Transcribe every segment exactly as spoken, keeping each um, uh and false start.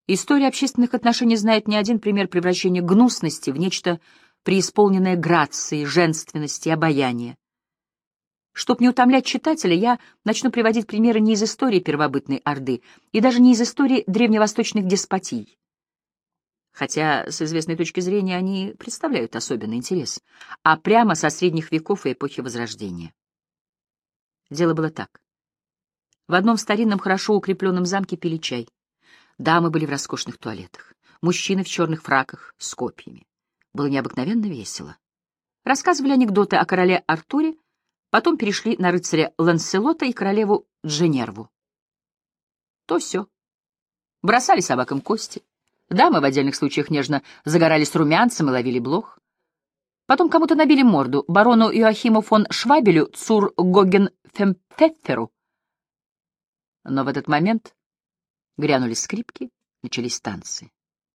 История общественных отношений знает не один пример превращения гнусности в нечто преисполненное грации, женственности, обаяния. Чтоб не утомлять читателя, я начну приводить примеры не из истории первобытной Орды и даже не из истории древневосточных деспотий, хотя с известной точки зрения они представляют особенный интерес, а прямо со средних веков и эпохи Возрождения. Дело было так. В одном старинном, хорошо укрепленном замке пили чай. Дамы были в роскошных туалетах, мужчины в черных фраках с копьями. Было необыкновенно весело. Рассказывали анекдоты о короле Артуре, потом перешли на рыцаря Ланселота и королеву Дженерву. То все. Бросали собакам кости. Дамы в отдельных случаях нежно загорались румянцем и ловили блох. Потом кому-то набили морду, барону Иоахиму фон Швабелю цур Гоггенфемпфефферу. Но в этот момент грянули скрипки, начались танцы.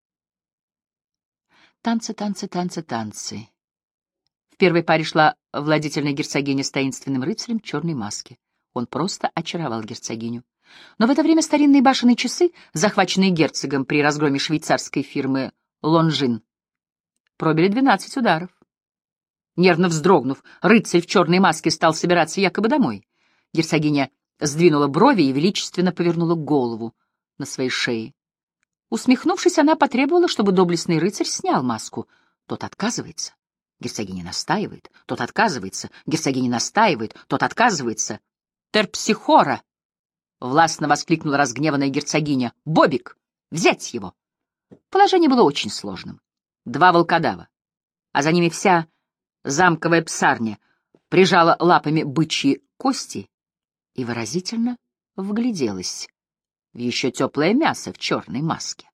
Танцы, танцы, танцы, танцы. В первой паре шла владетельная герцогиня с таинственным рыцарем в черной маске. Он просто очаровал герцогиню. Но в это время старинные башенные часы, захваченные герцогом при разгроме швейцарской фирмы «Лонжин», пробили двенадцать ударов. Нервно вздрогнув, рыцарь в черной маске стал собираться якобы домой. Герцогиня сдвинула брови и величественно повернула голову на своей шее. Усмехнувшись, она потребовала, чтобы доблестный рыцарь снял маску. Тот отказывается. Герцогиня настаивает. Тот отказывается. Герцогиня настаивает. Тот отказывается. «Терпсихора!» — властно воскликнула разгневанная герцогиня. «Бобик! Взять его!» Положение было очень сложным. Два волкодава, а за ними вся замковая псарня прижала лапами бычьи кости и выразительно вгляделась в еще теплое мясо в черной маске.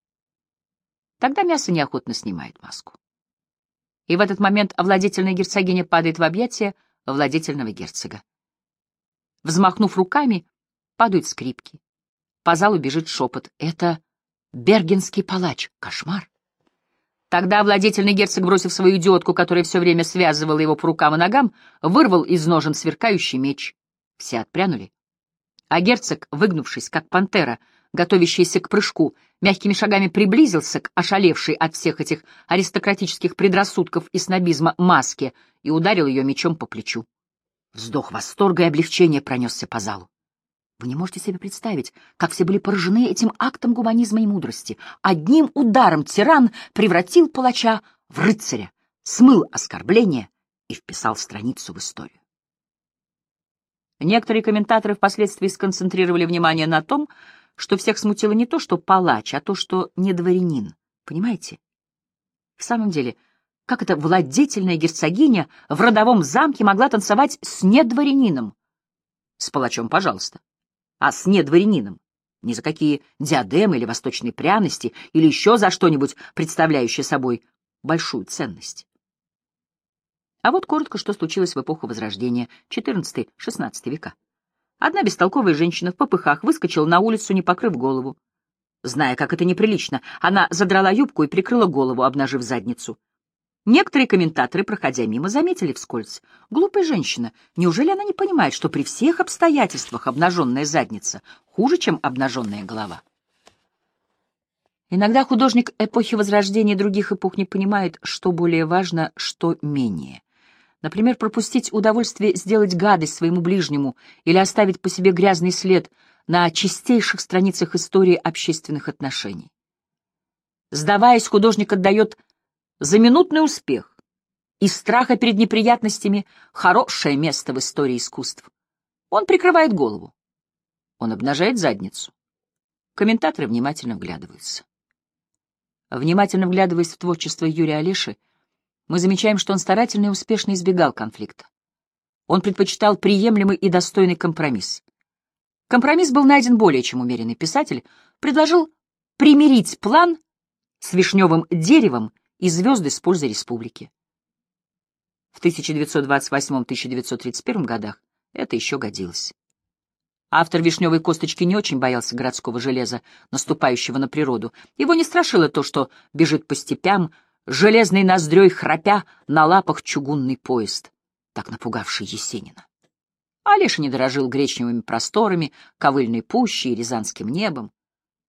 Тогда мясо неохотно снимает маску. И в этот момент владетельная герцогиня падает в объятия владетельного герцога. Взмахнув руками, падают скрипки. По залу бежит шепот. Это бергенский палач. Кошмар. Тогда владетельный герцог, бросив свою идиотку, которая все время связывала его по рукам и ногам, вырвал из ножен сверкающий меч. Все отпрянули. А герцог, выгнувшись, как пантера, готовящаяся к прыжку, мягкими шагами приблизился к ошалевшей от всех этих аристократических предрассудков и снобизма маске и ударил ее мечом по плечу. Вздох восторга и облегчения пронесся по залу. Вы не можете себе представить, как все были поражены этим актом гуманизма и мудрости. Одним ударом тиран превратил палача в рыцаря, смыл оскорбление и вписал страницу в историю. Некоторые комментаторы впоследствии сконцентрировали внимание на том, что всех смутило не то, что палач, а то, что не дворянин. Понимаете? В самом деле, как эта владетельная герцогиня в родовом замке могла танцевать с недворянином? С палачом, пожалуйста. А с недворянином ни за какие диадемы или восточные пряности или еще за что-нибудь, представляющее собой большую ценность. А вот коротко, что случилось в эпоху Возрождения, четырнадцатый-шестнадцатый века. Одна бестолковая женщина в попыхах выскочила на улицу, не покрыв голову. Зная, как это неприлично, она задрала юбку и прикрыла голову, обнажив задницу. Некоторые комментаторы, проходя мимо, заметили вскользь: глупая женщина, неужели она не понимает, что при всех обстоятельствах обнаженная задница хуже, чем обнаженная голова? Иногда художник эпохи Возрождения и других эпох не понимает, что более важно, что менее. Например, пропустить удовольствие сделать гадость своему ближнему или оставить по себе грязный след на чистейших страницах истории общественных отношений. Сдаваясь, художник отдает за минутный успех из страха перед неприятностями хорошее место в истории искусств. Он прикрывает голову. Он обнажает задницу. Комментаторы внимательно вглядываются. Внимательно вглядываясь в творчество Юрия Олеши, мы замечаем, что он старательно и успешно избегал конфликта. Он предпочитал приемлемый и достойный компромисс. Компромисс был найден более чем умеренный. Писатель предложил примирить план с вишневым деревом и звезды с пользой республики. В тысяча девятьсот двадцать восьмом — тысяча девятьсот тридцать первом годах это еще годилось. Автор «Вишневой косточки» не очень боялся городского железа, наступающего на природу. Его не страшило то, что бежит по степям, железной ноздрёй храпя на лапах чугунный поезд, так напугавший Есенина. Олеша не дорожил гречневыми просторами, ковыльной пущей и рязанским небом.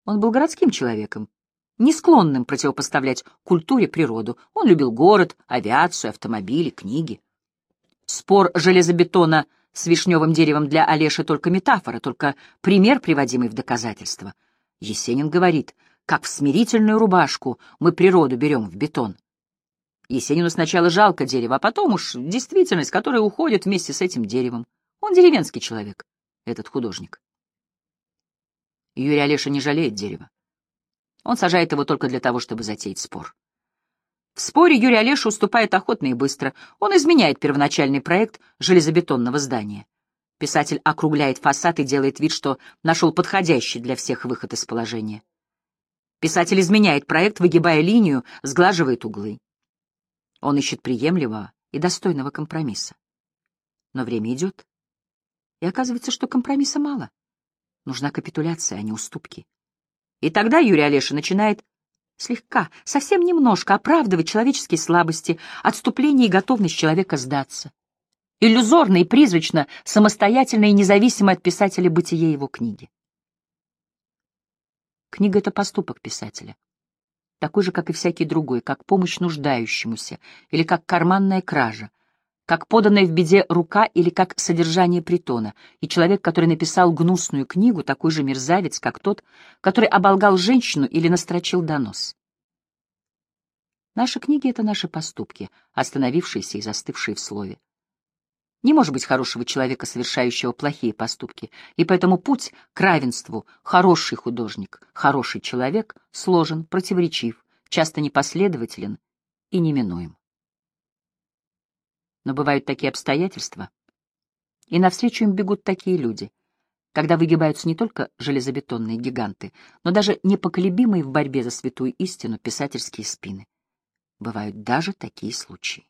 Он был городским человеком, не склонным противопоставлять культуре природу. Он любил город, авиацию, автомобили, книги. Спор железобетона с вишневым деревом для Олеши только метафора, только пример, приводимый в доказательство. Есенин говорит, как в смирительную рубашку мы природу берем в бетон. Есенину сначала жалко дерево, а потом уж действительность, которая уходит вместе с этим деревом. Он деревенский человек, этот художник. Юрий Олеша не жалеет дерева. Он сажает его только для того, чтобы затеять спор. В споре Юрий Олеша уступает охотно и быстро. Он изменяет первоначальный проект железобетонного здания. Писатель округляет фасад и делает вид, что нашел подходящий для всех выход из положения. Писатель изменяет проект, выгибая линию, сглаживает углы. Он ищет приемлемого и достойного компромисса. Но время идет, и оказывается, что компромисса мало. Нужна капитуляция, а не уступки. И тогда Юрий Олеша начинает слегка, совсем немножко оправдывать человеческие слабости, отступление и готовность человека сдаться. Иллюзорно и призрачно, самостоятельно и независимо от писателя бытие его книги. Книга — это поступок писателя, такой же, как и всякий другой, как помощь нуждающемуся или как карманная кража, как поданная в беде рука или как содержание притона, и человек, который написал гнусную книгу, такой же мерзавец, как тот, который оболгал женщину или настрочил донос. Наши книги — это наши поступки, остановившиеся и застывшие в слове. Не может быть хорошего человека, совершающего плохие поступки, и поэтому путь к равенству «хороший художник», «хороший человек» сложен, противоречив, часто непоследователен и неминуем. Но бывают такие обстоятельства, и навстречу им бегут такие люди, когда выгибаются не только железобетонные гиганты, но даже непоколебимые в борьбе за святую истину писательские спины. Бывают даже такие случаи.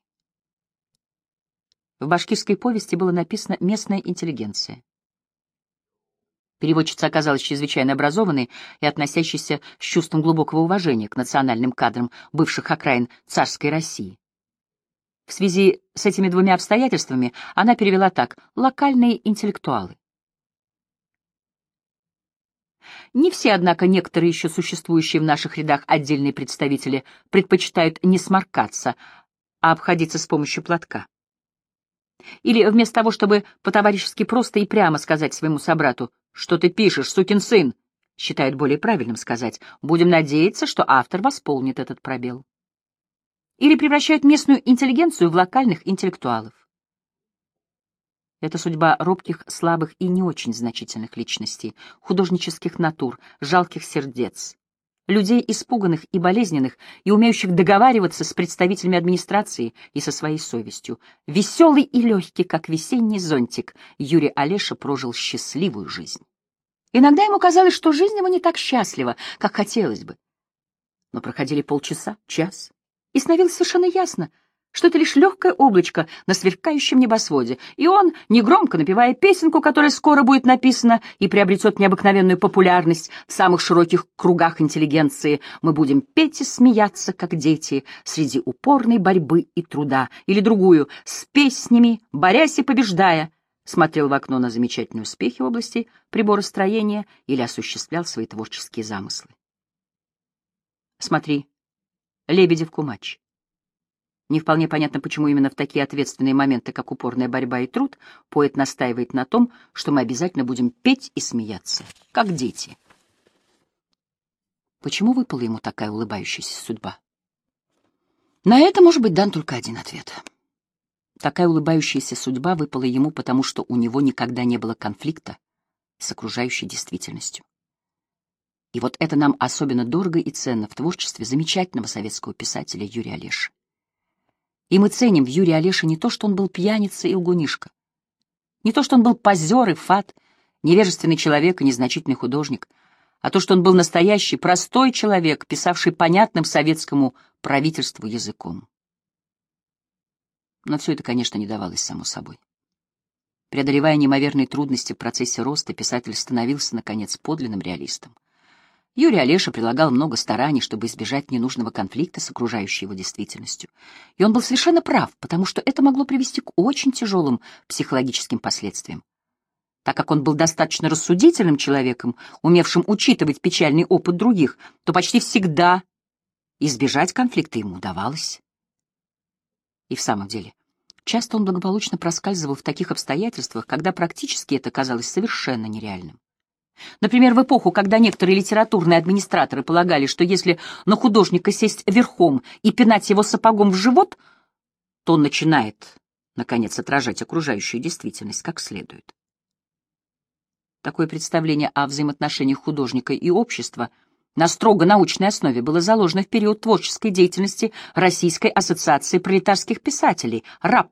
В башкирской повести было написано «местная интеллигенция». Переводчица оказалась чрезвычайно образованной и относящейся с чувством глубокого уважения к национальным кадрам бывших окраин царской России. В связи с этими двумя обстоятельствами она перевела так: «локальные интеллектуалы». Не все, однако, некоторые еще существующие в наших рядах отдельные представители предпочитают не сморкаться, а обходиться с помощью платка. Или вместо того, чтобы по-товарищески просто и прямо сказать своему собрату «Что ты пишешь, сукин сын?», считают более правильным сказать «Будем надеяться, что автор восполнит этот пробел». Или превращают местную интеллигенцию в локальных интеллектуалов. Это судьба робких, слабых и не очень значительных личностей, художнических натур, жалких сердец, людей испуганных и болезненных, и умеющих договариваться с представителями администрации и со своей совестью. Веселый и легкий, как весенний зонтик, Юрий Олеша прожил счастливую жизнь. Иногда ему казалось, что жизнь его не так счастлива, как хотелось бы. Но проходили полчаса, час, и становилось совершенно ясно, что это лишь легкое облачко на сверкающем небосводе, и он, негромко напевая песенку, которая скоро будет написана и приобретет необыкновенную популярность в самых широких кругах интеллигенции, мы будем петь и смеяться, как дети, среди упорной борьбы и труда, или другую, с песнями, борясь и побеждая, смотрел в окно на замечательные успехи в области приборостроения или осуществлял свои творческие замыслы. Смотри, Лебедев-Кумач. Не вполне понятно, почему именно в такие ответственные моменты, как упорная борьба и труд, поэт настаивает на том, что мы обязательно будем петь и смеяться, как дети. Почему выпала ему такая улыбающаяся судьба? На это может быть дан только один ответ. Такая улыбающаяся судьба выпала ему, потому что у него никогда не было конфликта с окружающей действительностью. И вот это нам особенно дорого и ценно в творчестве замечательного советского писателя Юрия Олеши. И мы ценим в Юрии Олеше не то, что он был пьяница и лгунишка, не то, что он был позер и фат, невежественный человек и незначительный художник, а то, что он был настоящий, простой человек, писавший понятным советскому правительству языком. Но все это, конечно, не давалось само собой. Преодолевая неимоверные трудности в процессе роста, писатель становился, наконец, подлинным реалистом. Юрий Олеша прилагал много стараний, чтобы избежать ненужного конфликта с окружающей его действительностью. И он был совершенно прав, потому что это могло привести к очень тяжелым психологическим последствиям. Так как он был достаточно рассудительным человеком, умевшим учитывать печальный опыт других, то почти всегда избежать конфликта ему удавалось. И в самом деле, часто он благополучно проскальзывал в таких обстоятельствах, когда практически это казалось совершенно нереальным. Например, в эпоху, когда некоторые литературные администраторы полагали, что если на художника сесть верхом и пинать его сапогом в живот, то он начинает, наконец, отражать окружающую действительность как следует. Такое представление о взаимоотношениях художника и общества на строго научной основе было заложено в период творческой деятельности Российской ассоциации пролетарских писателей, РАПП.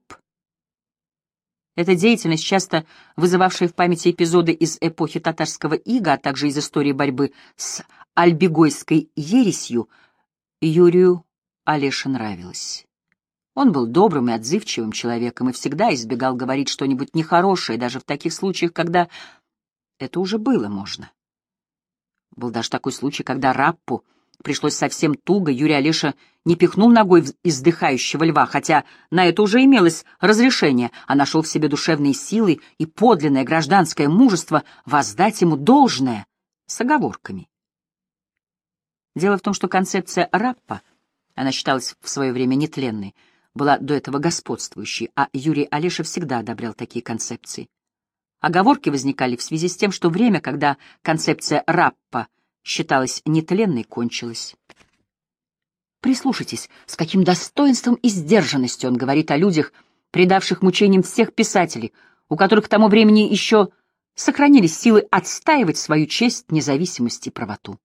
Эта деятельность, часто вызывавшая в памяти эпизоды из эпохи татарского ига, а также из истории борьбы с альбегойской ересью, Юрию Олеше нравилась. Он был добрым и отзывчивым человеком и всегда избегал говорить что-нибудь нехорошее, даже в таких случаях, когда это уже было можно. Был даже такой случай, когда Раппу пришлось совсем туго, Юрий Олеша не пихнул ногой в издыхающего льва, хотя на это уже имелось разрешение, а нашел в себе душевные силы и подлинное гражданское мужество воздать ему должное с оговорками. Дело в том, что концепция Раппа, она считалась в свое время нетленной, была до этого господствующей, а Юрий Олеша всегда одобрял такие концепции. Оговорки возникали в связи с тем, что время, когда концепция Раппа считалась нетленной, кончилось. Прислушайтесь, с каким достоинством и сдержанностью он говорит о людях, предавших мучениям всех писателей, у которых к тому времени еще сохранились силы отстаивать свою честь, независимость и правоту.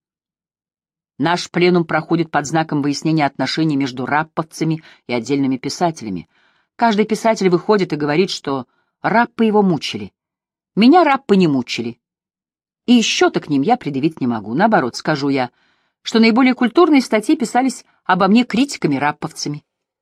Наш пленум проходит под знаком выяснения отношений между рапповцами и отдельными писателями. Каждый писатель выходит и говорит, что раппы его мучили. Меня раппы не мучили. И счета к ним я предъявить не могу. Наоборот, скажу я, что наиболее культурные статьи писались обо мне критиками-рапповцами.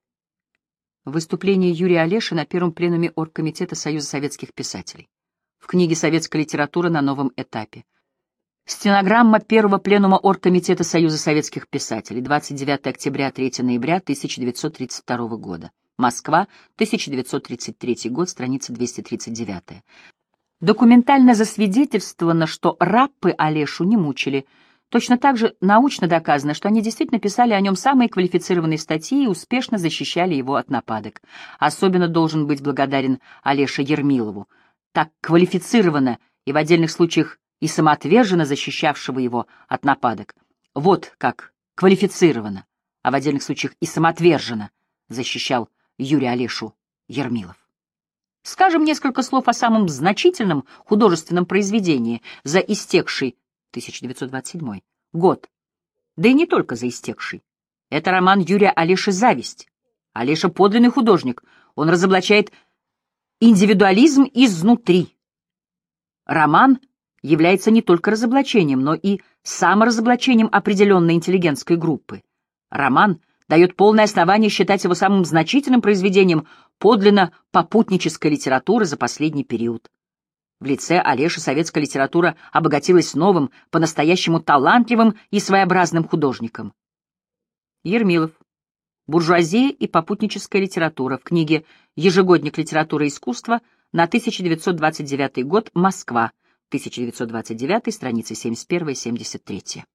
Выступление Юрия Олеши на первом пленуме Оргкомитета Союза советских писателей. В книге «Советская литература на новом этапе». Стенограмма первого пленума Оргкомитета Союза советских писателей. двадцать девятого октября — третьего ноября тысяча девятьсот тридцать второго года. Москва, тысяча девятьсот тридцать третий год, страница двести тридцать девять. Документально засвидетельствовано, что раппы Олешу не мучили. Точно так же научно доказано, что они действительно писали о нем самые квалифицированные статьи и успешно защищали его от нападок. Особенно должен быть благодарен Олеше Ермилову, так квалифицированно и в отдельных случаях и самоотверженно защищавшего его от нападок. Вот как квалифицированно, а в отдельных случаях и самоотверженно защищал Юрий Олешу Ермилов. Скажем несколько слов о самом значительном художественном произведении за истекший тысяча девятьсот двадцать седьмой год, да и не только за истекший. Это роман Юрия Олеши «Зависть». Олеша — подлинный художник, он разоблачает индивидуализм изнутри. Роман является не только разоблачением, но и саморазоблачением определенной интеллигентской группы. Роман дает полное основание считать его самым значительным произведением подлинно попутнической литературы за последний период. В лице Олеши советская литература обогатилась новым, по-настоящему талантливым и своеобразным художником. Ермилов. Буржуазия и попутническая литература. В книге «Ежегодник литературы и искусства» на тысяча девятьсот двадцать девятый год. Москва. тысяча девятьсот двадцать девятый, страницы семьдесят первая — семьдесят третья.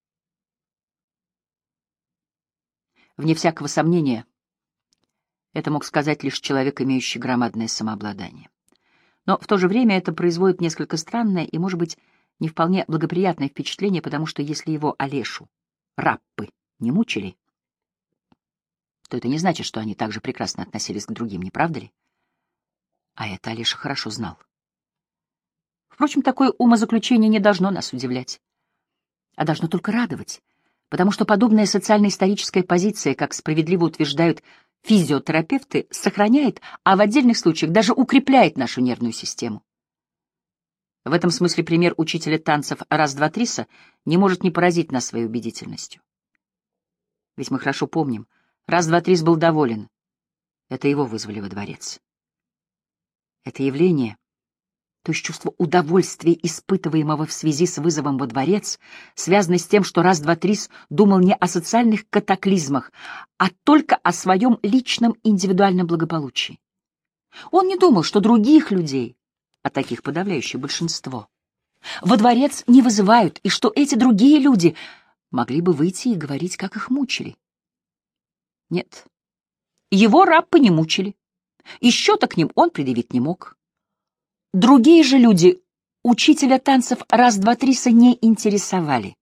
Вне всякого сомнения, это мог сказать лишь человек, имеющий громадное самообладание. Но в то же время это производит несколько странное и, может быть, не вполне благоприятное впечатление, потому что если его Олешу раппы не мучили, то это не значит, что они также прекрасно относились к другим, не правда ли? А это Олеша хорошо знал. Впрочем, такое умозаключение не должно нас удивлять, а должно только радовать, потому что подобная социально-историческая позиция, как справедливо утверждают физиотерапевты, сохраняет, а в отдельных случаях даже укрепляет нашу нервную систему. В этом смысле пример учителя танцев раз-два-триса не может не поразить нас своей убедительностью. Ведь мы хорошо помним, раз-два-трис был доволен. Это его вызвали во дворец. Это явление, то есть чувство удовольствия, испытываемого в связи с вызовом во дворец, связано с тем, что раз-два-трис думал не о социальных катаклизмах, а только о своем личном индивидуальном благополучии. Он не думал, что других людей а таких подавляющее большинство, во дворец не вызывают, и что эти другие люди могли бы выйти и говорить, как их мучили. Нет, его рабпы не мучили, и счета к ним он предъявить не мог. Другие же люди учителя танцев раз-два-триса не интересовали.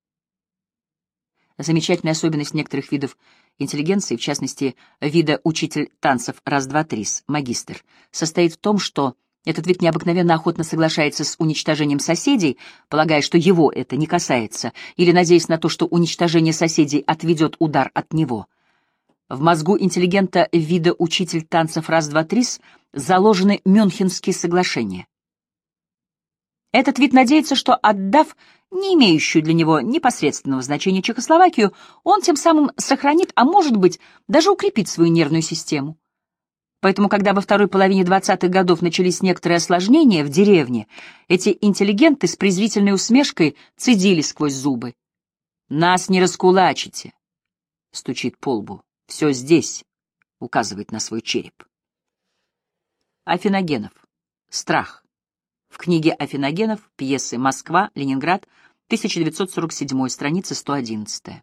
Замечательная особенность некоторых видов интеллигенции, в частности, вида учитель танцев раз-два-трис, магистр, состоит в том, что этот вид необыкновенно охотно соглашается с уничтожением соседей, полагая, что его это не касается, или надеясь на то, что уничтожение соседей отведет удар от него. В мозгу интеллигента вида учитель танцев раз-два-трис заложены Мюнхенские соглашения. Этот вид надеется, что, отдав не имеющую для него непосредственного значения Чехословакию, он тем самым сохранит, а может быть, даже укрепит свою нервную систему. Поэтому, когда во второй половине двадцатых годов начались некоторые осложнения в деревне, эти интеллигенты с презрительной усмешкой цедили сквозь зубы. «Нас не раскулачите!» — стучит по лбу. «Все здесь!» — указывает на свой череп. Афиногенов. Страх. В книге Афиногенов, пьесы «Москва», Ленинград, тысяча девятьсот сорок седьмой, страница сто одиннадцать.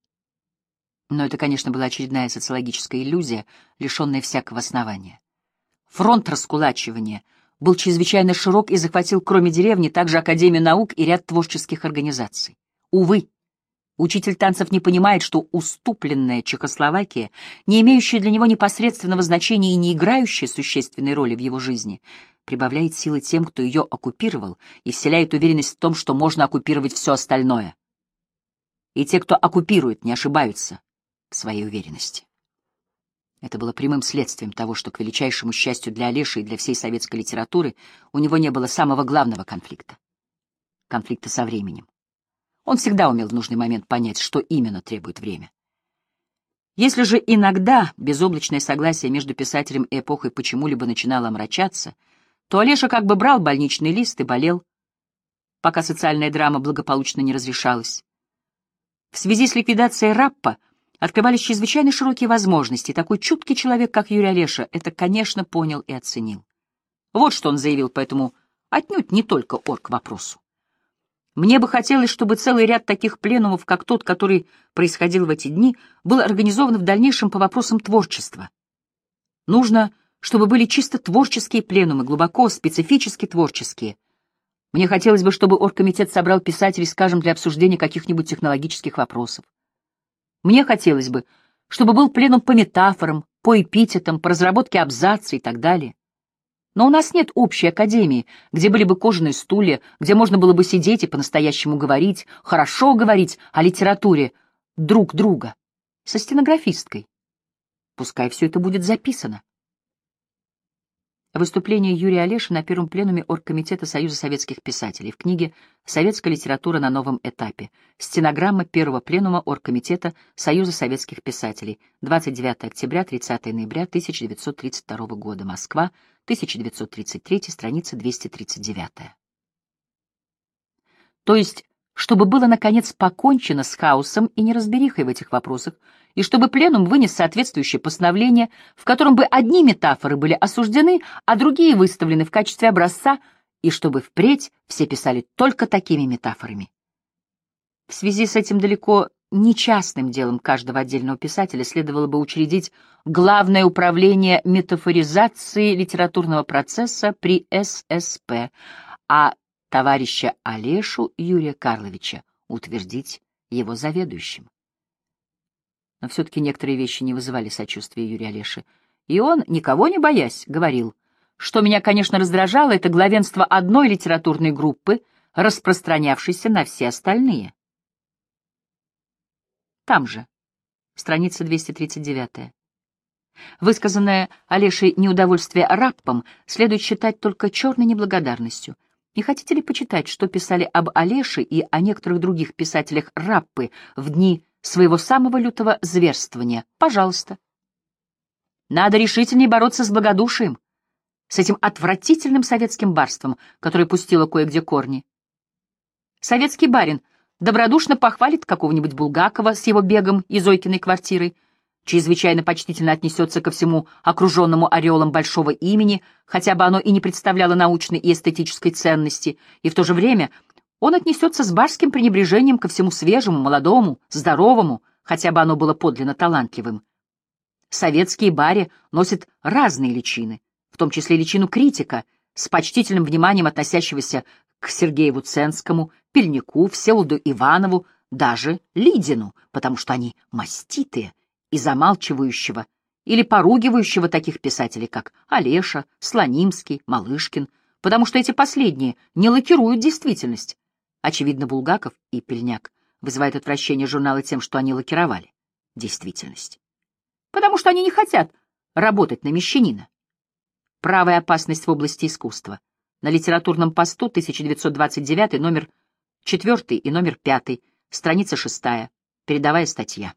Но это, конечно, была очередная социологическая иллюзия, лишенная всякого основания. Фронт раскулачивания был чрезвычайно широк и захватил, кроме деревни, также Академию наук и ряд творческих организаций. Увы, учитель танцев не понимает, что уступленная Чехословакия, не имеющая для него непосредственного значения и не играющая существенной роли в его жизни, прибавляет силы тем, кто ее оккупировал, и вселяет уверенность в том, что можно оккупировать все остальное. И те, кто оккупирует, не ошибаются в своей уверенности. Это было прямым следствием того, что, к величайшему счастью для Олеши и для всей советской литературы, у него не было самого главного конфликта — конфликта со временем. Он всегда умел в нужный момент понять, что именно требует время. Если же иногда безоблачное согласие между писателем и эпохой почему-либо начинало омрачаться, то Олеша как бы брал больничный лист и болел, пока социальная драма благополучно не разрешалась. В связи с ликвидацией раппа открывались чрезвычайно широкие возможности, и такой чуткий человек, как Юрий Олеша, это, конечно, понял и оценил. Вот что он заявил по этому отнюдь не только орг-вопросу. «Мне бы хотелось, чтобы целый ряд таких пленумов, как тот, который происходил в эти дни, был организован в дальнейшем по вопросам творчества. Нужно, чтобы были чисто творческие пленумы, глубоко, специфически творческие. Мне хотелось бы, чтобы оргкомитет собрал писателей, скажем, для обсуждения каких-нибудь технологических вопросов. Мне хотелось бы, чтобы был пленум по метафорам, по эпитетам, по разработке абзаца и так далее. Но у нас нет общей академии, где были бы кожаные стулья, где можно было бы сидеть и по-настоящему говорить, хорошо говорить о литературе друг друга, со стенографисткой. Пускай все это будет записано». Выступление Юрия Олеши на первом пленуме Оргкомитета Союза советских писателей в книге «Советская литература на новом этапе». Стенограмма первого пленума Оргкомитета Союза советских писателей. двадцать девятого октября, тридцатого ноября тысяча девятьсот тридцать второго года. Москва, тысяча девятьсот тридцать третий, страница двести тридцать девять. То есть, чтобы было, наконец, покончено с хаосом и неразберихой в этих вопросах, и чтобы пленум вынес соответствующее постановление, в котором бы одни метафоры были осуждены, а другие выставлены в качестве образца, и чтобы впредь все писали только такими метафорами. В связи с этим далеко не частным делом каждого отдельного писателя следовало бы учредить Главное управление метафоризации литературного процесса при эс эс пэ, а товарища Олешу Юрия Карловича утвердить его заведующим. Но все-таки некоторые вещи не вызывали сочувствия Юрия Олеши, и он, никого не боясь, говорил, что меня, конечно, раздражало, это главенство одной литературной группы, распространявшейся на все остальные. Там же, страница двести тридцать девять. Высказанное Олешей неудовольствие раппом следует считать только черной неблагодарностью. Не хотите ли почитать, что писали об Олеше и о некоторых других писателях раппы в дни своего самого лютого зверствования? Пожалуйста. Надо решительнее бороться с благодушием, с этим отвратительным советским барством, которое пустило кое-где корни. Советский барин добродушно похвалит какого-нибудь Булгакова с его бегом и Зойкиной квартирой, чрезвычайно почтительно отнесется ко всему окруженному ореолом большого имени, хотя бы оно и не представляло научной и эстетической ценности, и в то же время он отнесется с барским пренебрежением ко всему свежему, молодому, здоровому, хотя бы оно было подлинно талантливым. Советские бари носят разные личины, в том числе личину критика, с почтительным вниманием относящегося к Сергею Вуценскому, Пельнику, Всеволоду Иванову, даже Лидину, потому что они маститые, и замалчивающего или поругивающего таких писателей, как Олеша, Слонимский, Малышкин, потому что эти последние не лакируют действительность. Очевидно, Булгаков и Пельняк вызывают отвращение журнала тем, что они лакировали действительность. Потому что они не хотят работать на мещанина. Правая опасность в области искусства. На литературном посту тысяча девятьсот двадцать девятый, номер четвертый и номер пятый, страница шестая, передовая статья.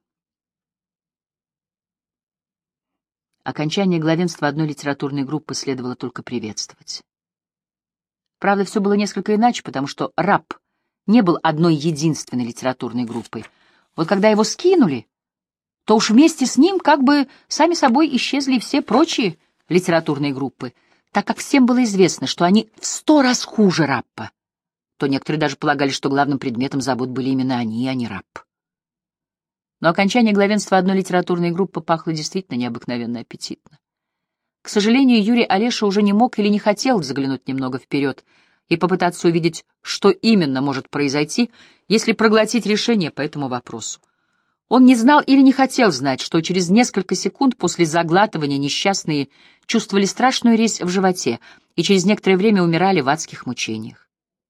Окончание главенства одной литературной группы следовало только приветствовать. Правда, все было несколько иначе, потому что «Раб» не был одной единственной литературной группой. Вот когда его скинули, то уж вместе с ним как бы сами собой исчезли все прочие литературные группы, так как всем было известно, что они в сто раз хуже Раппа, то некоторые даже полагали, что главным предметом забот были именно они, а не Рапп. Но окончание главенства одной литературной группы пахло действительно необыкновенно аппетитно. К сожалению, Юрий Олеша уже не мог или не хотел заглянуть немного вперед и попытаться увидеть, что именно может произойти, если проглотить решение по этому вопросу. Он не знал или не хотел знать, что через несколько секунд после заглатывания несчастные чувствовали страшную резь в животе и через некоторое время умирали в адских мучениях.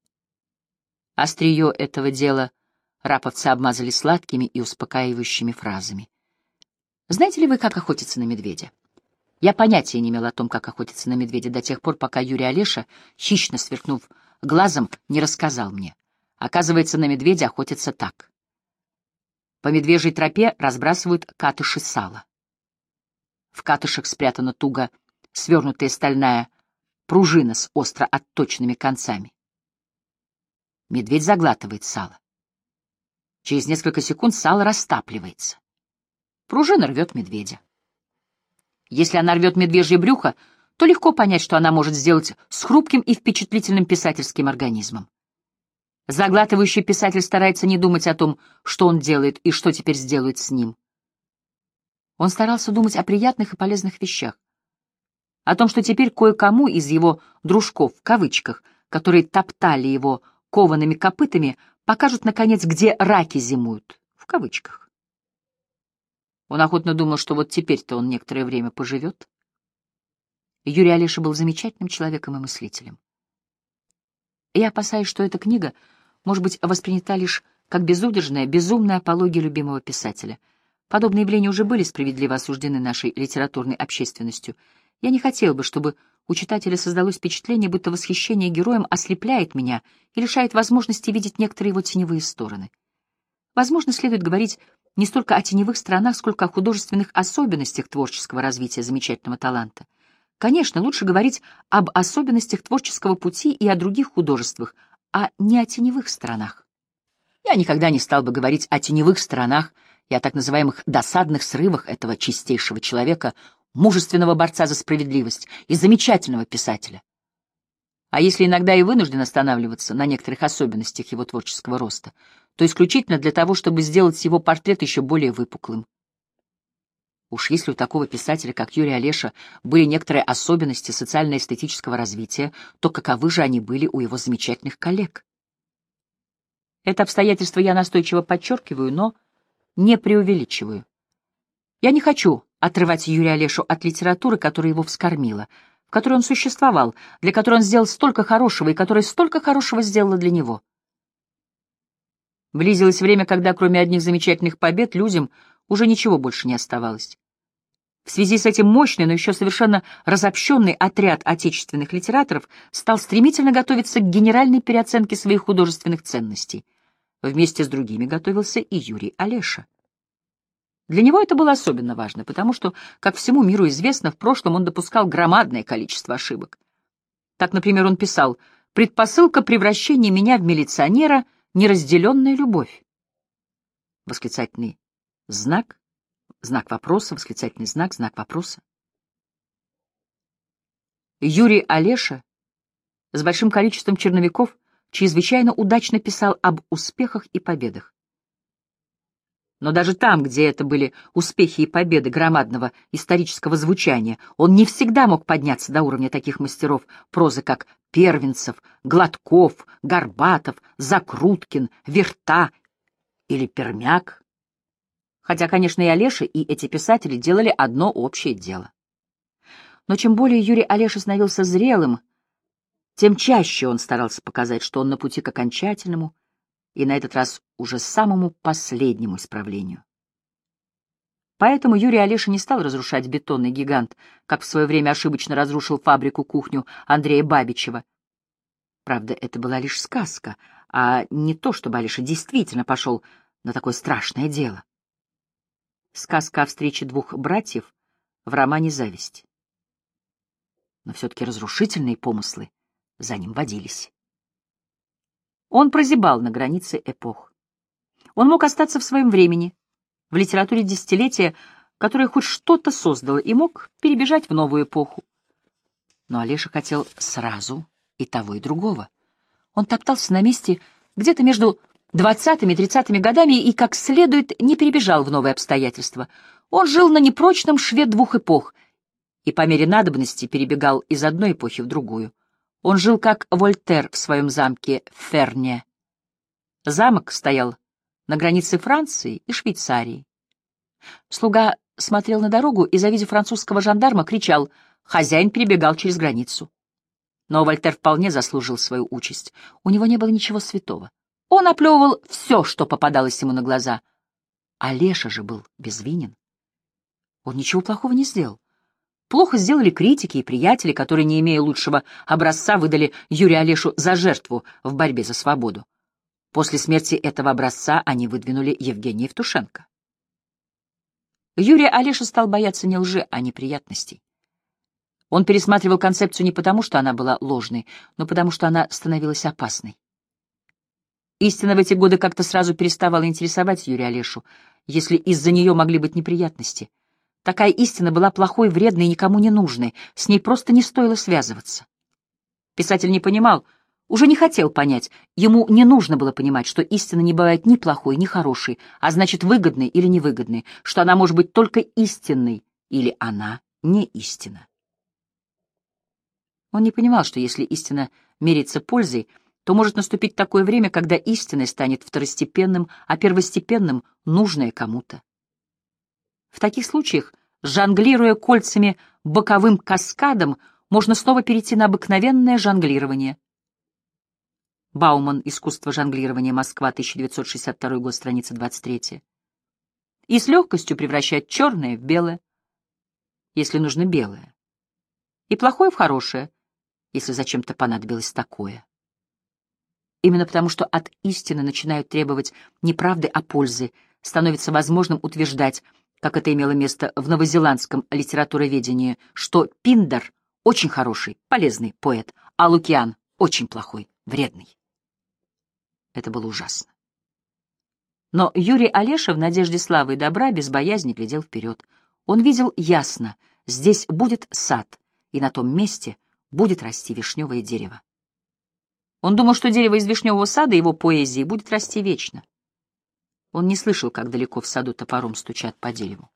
Острие этого дела раповцы обмазали сладкими и успокаивающими фразами. Знаете ли вы, как охотиться на медведя? Я понятия не имел о том, как охотиться на медведя до тех пор, пока Юрий Олеша, хищно сверкнув глазом, не рассказал мне. Оказывается, на медведя охотятся так. По медвежьей тропе разбрасывают катыши сала. В катышах спрятана туго свернутая стальная пружина с остро отточенными концами. Медведь заглатывает сало. Через несколько секунд сало растапливается. Пружина рвет медведя. Если она рвет медвежье брюхо, то легко понять, что она может сделать с хрупким и впечатлительным писательским организмом. Заглатывающий писатель старается не думать о том, что он делает и что теперь сделают с ним. Он старался думать о приятных и полезных вещах. О том, что теперь кое-кому из его «дружков», в кавычках, которые топтали его коваными копытами, покажут, наконец, где раки зимуют, в кавычках. Он охотно думал, что вот теперь-то он некоторое время поживет. Юрий Олеша был замечательным человеком и мыслителем. Я опасаюсь, что эта книга может быть воспринята лишь как безудержная, безумная апология любимого писателя. Подобные явления уже были справедливо осуждены нашей литературной общественностью. Я не хотел бы, чтобы у читателя создалось впечатление, будто восхищение героем ослепляет меня и лишает возможности видеть некоторые его теневые стороны. Возможно, следует говорить не столько о теневых сторонах, сколько о художественных особенностях творческого развития замечательного таланта. Конечно, лучше говорить об особенностях творческого пути и о других художествах, а не о теневых сторонах. Я никогда не стал бы говорить о теневых сторонах и о так называемых досадных срывах этого чистейшего человека, мужественного борца за справедливость и замечательного писателя. А если иногда и вынужден останавливаться на некоторых особенностях его творческого роста, то исключительно для того, чтобы сделать его портрет еще более выпуклым. Уж если у такого писателя, как Юрий Олеша, были некоторые особенности социально-эстетического развития, то каковы же они были у его замечательных коллег? Это обстоятельство я настойчиво подчеркиваю, но не преувеличиваю. Я не хочу отрывать Юрия Олешу от литературы, которая его вскормила, в которой он существовал, для которой он сделал столько хорошего и которая столько хорошего сделала для него. Близилось время, когда кроме одних замечательных побед людям уже ничего больше не оставалось. В связи с этим мощный, но еще совершенно разобщенный отряд отечественных литераторов стал стремительно готовиться к генеральной переоценке своих художественных ценностей. Вместе с другими готовился и Юрий Олеша. Для него это было особенно важно, потому что, как всему миру известно, в прошлом он допускал громадное количество ошибок. Так, например, он писал: «Предпосылка превращения меня в милиционера — неразделенная любовь». Восклицательный знак Знак вопроса, восклицательный знак, знак вопроса. Юрий Олеша с большим количеством черновиков чрезвычайно удачно писал об успехах и победах. Но даже там, где это были успехи и победы громадного исторического звучания, он не всегда мог подняться до уровня таких мастеров прозы, как Первенцев, Гладков, Горбатов, Закруткин, Верта или Пермяк. Хотя, конечно, и Олеша, и эти писатели делали одно общее дело. Но чем более Юрий Олеша становился зрелым, тем чаще он старался показать, что он на пути к окончательному и на этот раз уже самому последнему исправлению. Поэтому Юрий Олеша не стал разрушать бетонный гигант, как в свое время ошибочно разрушил фабрику-кухню Андрея Бабичева. Правда, это была лишь сказка, а не то, чтобы Олеша действительно пошел на такое страшное дело. Сказка о встрече двух братьев в романе «Зависть». Но все-таки разрушительные помыслы за ним водились. Он прозябал на границе эпох. Он мог остаться в своем времени, в литературе десятилетия, которое хоть что-то создало, и мог перебежать в новую эпоху. Но Олеша хотел сразу и того, и другого. Он топтался на месте где-то между двадцатыми и тридцатыми годами и, как следует, не перебежал в новые обстоятельства. Он жил на непрочном шве двух эпох и по мере надобности перебегал из одной эпохи в другую. Он жил как Вольтер в своем замке Ферне. Замок стоял на границе Франции и Швейцарии. Слуга смотрел на дорогу и, завидев французского жандарма, кричал: «Хозяин перебегал через границу». Но Вольтер вполне заслужил свою участь. У него не было ничего святого. Он оплевывал все, что попадалось ему на глаза. Олеша же был безвинен. Он ничего плохого не сделал. Плохо сделали критики и приятели, которые, не имея лучшего образца, выдали Юрия Олешу за жертву в борьбе за свободу. После смерти этого образца они выдвинули Евгения Евтушенко. Юрий Олеша стал бояться не лжи, а неприятностей. Он пересматривал концепцию не потому, что она была ложной, но потому, что она становилась опасной. Истина в эти годы как-то сразу переставала интересовать Юрия Олешу, если из-за нее могли быть неприятности. Такая истина была плохой, вредной и никому не нужной, с ней просто не стоило связываться. Писатель не понимал, уже не хотел понять, ему не нужно было понимать, что истина не бывает ни плохой, ни хорошей, а значит выгодной или невыгодной, что она может быть только истинной или она не истина. Он не понимал, что если истина мерится пользой, то может наступить такое время, когда истиной станет второстепенным, а первостепенным — нужное кому-то. В таких случаях, жонглируя кольцами боковым каскадом, можно снова перейти на обыкновенное жонглирование. Бауман. Искусство жонглирования. Москва, тысяча девятьсот шестьдесят второй год, страница двадцать третья. И с легкостью превращать черное в белое, если нужно белое, и плохое в хорошее, если зачем-то понадобилось такое. Именно потому, что от истины начинают требовать не правды, а пользы, становится возможным утверждать, как это имело место в новозеландском литературоведении, что Пиндар — очень хороший, полезный поэт, а Лукиан — очень плохой, вредный. Это было ужасно. Но Юрий Олеша в надежде славы и добра без боязни глядел вперед. Он видел ясно: здесь будет сад, и на том месте будет расти вишневое дерево. Он думал, что дерево из вишневого сада его поэзии будет расти вечно. Он не слышал, как далеко в саду топором стучат по дереву.